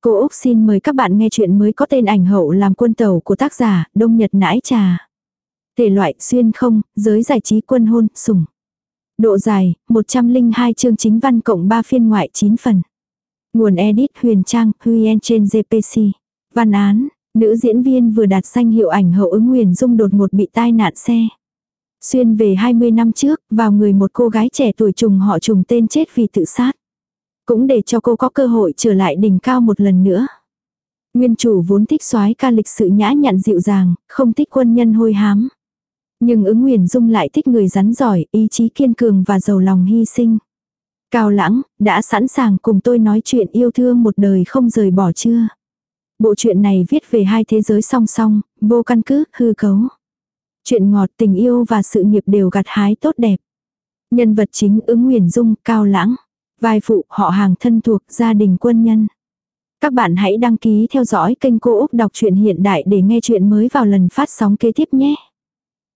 Cô Úc xin mời các bạn nghe chuyện mới có tên Ảnh hậu làm quân tẩu của tác giả Đông Nhật Nãi Trà. Thể loại xuyên không, giới giải trí quân hôn, sủng. Độ dài, 102 chương chính văn cộng 3 phiên ngoại 9 phần. Nguồn edit Huyền Trang, Huyen trên GPC. Văn án, nữ diễn viên vừa đạt danh hiệu ảnh hậu Ứng Huyền Dung đột ngột bị tai nạn xe. Xuyên về 20 năm trước, vào người một cô gái trẻ tuổi trùng họ trùng tên chết vì tự sát. Cũng để cho cô có cơ hội trở lại đỉnh cao một lần nữa. Nguyên chủ vốn thích soái ca lịch sự nhã nhặn dịu dàng, không thích quân nhân hôi hám. Nhưng Ứng Huyền Dung lại thích người rắn giỏi, ý chí kiên cường và giàu lòng hy sinh. Cao Lãng, đã sẵn sàng cùng tôi nói chuyện yêu thương một đời không rời bỏ chưa? Bộ truyện này viết về hai thế giới song song, vô căn cứ, hư cấu. Chuyện ngọt, tình yêu và sự nghiệp đều gặt hái tốt đẹp. Nhân vật chính Ứng Huyền Dung, Cao Lãng. Vai phụ, họ hàng thân thuộc, gia đình quân nhân. Các bạn hãy đăng ký theo dõi kênh Cô Úc Đọc truyện hiện đại để nghe chuyện mới vào lần phát sóng kế tiếp nhé.